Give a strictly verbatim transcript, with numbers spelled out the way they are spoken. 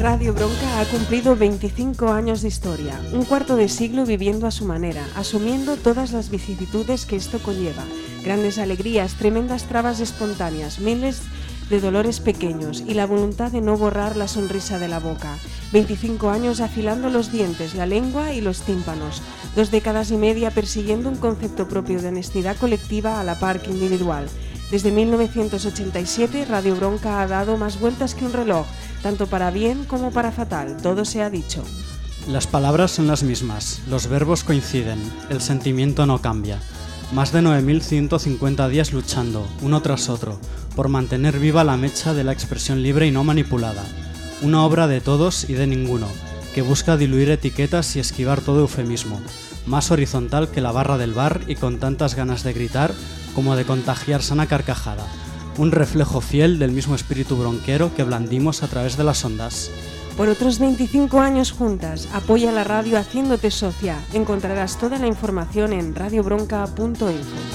Radio Bronca ha cumplido veinticinco años de historia, un cuarto de siglo viviendo a su manera, asumiendo todas las vicisitudes que esto conlleva, grandes alegrías, tremendas trabas espontáneas, miles de dolores pequeños y la voluntad de no borrar la sonrisa de la boca. veinticinco años afilando los dientes, la lengua y los tímpanos, dos décadas y media persiguiendo un concepto propio de honestidad colectiva a la par que individual. Desde mil novecientos ochenta y siete, Radio Bronca ha dado más vueltas que un reloj, tanto para bien como para fatal, todo se ha dicho. Las palabras son las mismas, los verbos coinciden, el sentimiento no cambia. Más de nueve mil ciento cincuenta días luchando, uno tras otro, por mantener viva la mecha de la expresión libre y no manipulada. Una obra de todos y de ninguno, que busca diluir etiquetas y esquivar todo eufemismo, más horizontal que la barra del bar y con tantas ganas de gritar como de contagiar sana carcajada. Un reflejo fiel del mismo espíritu bronquero que blandimos a través de las ondas. Por otros veinticinco años juntas, apoya la radio haciéndote socia. Encontrarás toda la información en radio bronca punto info.